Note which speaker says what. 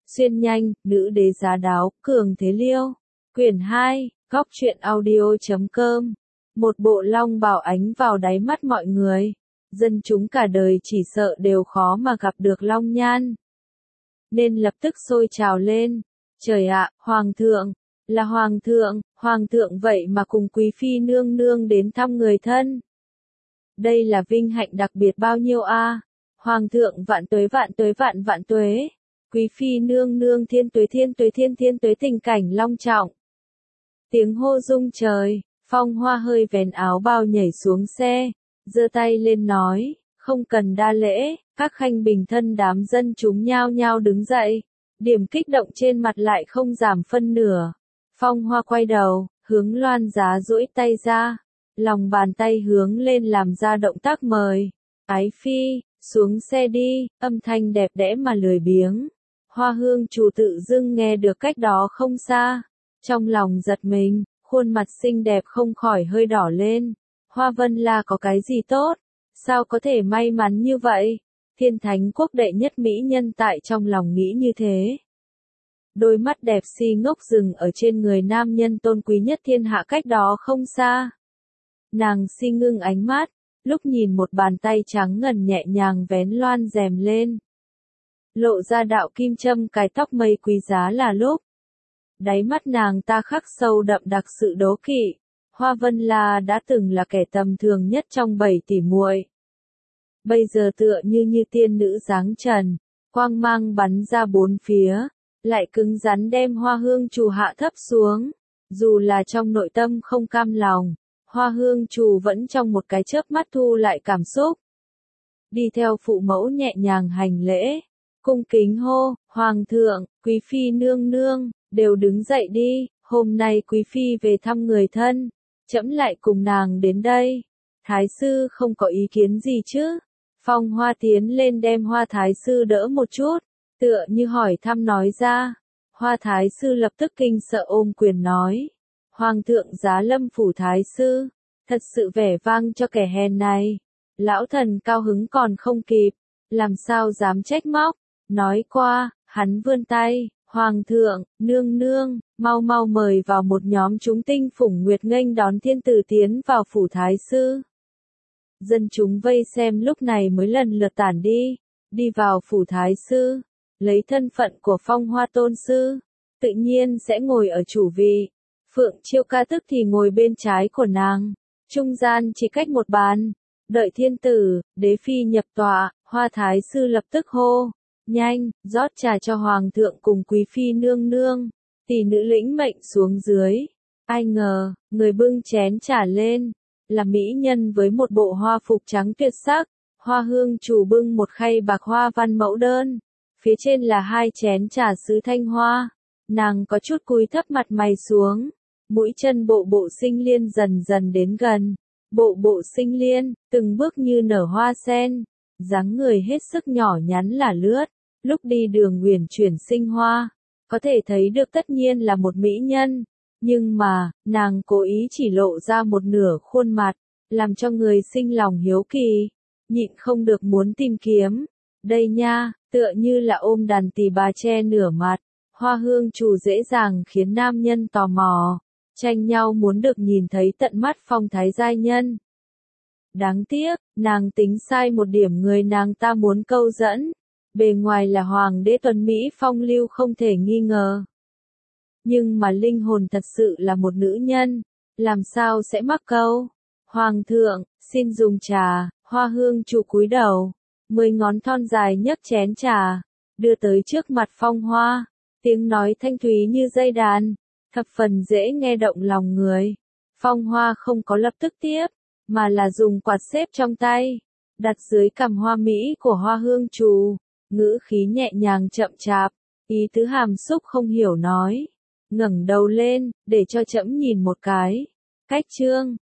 Speaker 1: Xuyên nhanh, nữ đế giá đáo, cường thế liêu. Quyển 2, góc truyện audio.com. Một bộ long bào ánh vào đáy mắt mọi người. Dân chúng cả đời chỉ sợ đều khó mà gặp được long nhan. Nên lập tức sôi trào lên. Trời ạ, hoàng thượng, là hoàng thượng vậy mà cùng quý phi nương nương đến thăm người thân. Đây là vinh hạnh đặc biệt bao nhiêu a? Hoàng thượng vạn tuế vạn tuế vạn vạn tuế. Quý phi nương nương thiên tuế thiên tuế tình cảnh long trọng. Tiếng hô rung trời, Phong Hoa hơi vén áo bao nhảy xuống xe, giơ tay lên nói, không cần đa lễ, các khanh bình thân đám dân chúng nhao nhao đứng dậy, điểm kích động trên mặt lại không giảm phân nửa. Phong Hoa quay đầu, hướng Loan Giá duỗi tay ra, lòng bàn tay hướng lên làm ra động tác mời, ái phi, xuống xe đi, âm thanh đẹp đẽ mà lười biếng. Hoa Hương chủ tự dưng nghe được cách đó không xa, trong lòng giật mình, khuôn mặt xinh đẹp không khỏi hơi đỏ lên. Hoa Vân La có cái gì tốt? Sao có thể may mắn như vậy? Thiên Thánh quốc đệ nhất mỹ nhân tại trong lòng nghĩ như thế. Đôi mắt đẹp si ngốc dừng ở trên người nam nhân tôn quý nhất thiên hạ cách đó không xa. Nàng si ngưng ánh mắt, lúc nhìn một bàn tay trắng ngần nhẹ nhàng vén loan rèm lên. Lộ ra đạo kim châm cài tóc mây quý giá là lúc. Đáy mắt nàng ta khắc sâu đậm đặc sự đố kỵ. Hoa Vân La đã từng là kẻ tầm thường nhất trong 7 tỷ muội. Bây giờ tựa như tiên nữ dáng trần, quang mang bắn ra bốn phía, lại cứng rắn đem Hoa Hương chủ hạ thấp xuống. Dù là trong nội tâm không cam lòng, Hoa Hương chủ vẫn trong một cái chớp mắt thu lại cảm xúc. Đi theo phụ mẫu nhẹ nhàng hành lễ, cung kính hô, hoàng thượng, quý phi nương nương, đều đứng dậy đi, hôm nay quý phi về thăm người thân, trẫm lại cùng nàng đến đây. Thái sư không có ý kiến gì chứ? Phong Hoa tiến lên đem Hoa thái sư đỡ một chút, tựa như hỏi thăm nói ra. Hoa thái sư lập tức kinh sợ ôm quyền nói, hoàng thượng giá lâm phủ thái sư, thật sự vẻ vang cho kẻ hèn này. Lão thần cao hứng còn không kịp, làm sao dám trách móc. Nói qua, hắn vươn tay, hoàng thượng, nương nương, mau mau mời vào một nhóm chúng tinh phủng nguyệt nghênh đón thiên tử tiến vào phủ thái sư. Dân chúng vây xem lúc này mới lần lượt tản đi vào phủ thái sư, lấy thân phận của Phong Hoa tôn sư, tự nhiên sẽ ngồi ở chủ vị. Phượng Chiêu Ca tức thì ngồi bên trái của nàng, trung gian chỉ cách một bàn. Đợi thiên tử, đế phi nhập tọa, Hoa thái sư lập tức hô, nhanh, rót trà cho hoàng thượng cùng quý phi nương nương. Tỷ nữ lĩnh mệnh xuống dưới. Ai ngờ, người bưng chén trà lên, là mỹ nhân với một bộ hoa phục trắng tuyệt sắc. Hoa Hương chủ bưng một khay bạc hoa văn mẫu đơn, phía trên là 2 chén trà sứ thanh hoa. Nàng có chút cúi thấp mặt mày xuống, mũi chân bộ sinh liên dần dần đến gần. Bộ sinh liên, từng bước như nở hoa sen, dáng người hết sức nhỏ nhắn là lướt, lúc đi đường uyển chuyển sinh hoa, có thể thấy được tất nhiên là một mỹ nhân, nhưng mà, nàng cố ý chỉ lộ ra một nửa khuôn mặt, làm cho người sinh lòng hiếu kỳ, nhịn không được muốn tìm kiếm. Đây nha, tựa như là ôm đàn tỳ bà che nửa mặt, Hoa Hương chủ dễ dàng khiến nam nhân tò mò, tranh nhau muốn được nhìn thấy tận mắt phong thái giai nhân. Đáng tiếc, nàng tính sai một điểm người nàng ta muốn câu dẫn. Bề ngoài là hoàng đế tuấn Mỹ phong lưu không thể nghi ngờ. Nhưng mà linh hồn thật sự là một nữ nhân, làm sao sẽ mắc câu. Hoàng thượng, xin dùng trà. Hoa Hương chủ cúi đầu, 10 ngón thon dài nhấc chén trà, đưa tới trước mặt Phong Hoa, tiếng nói thanh thúy như dây đàn, thập phần dễ nghe động lòng người. Phong Hoa không có lập tức tiếp, mà là dùng quạt xếp trong tay, đặt dưới cằm hoa mỹ của Hoa Hương chủ, ngữ khí nhẹ nhàng chậm chạp, ý tứ hàm xúc không hiểu nói, ngẩng đầu lên, để cho trẫm nhìn một cái. Cách chương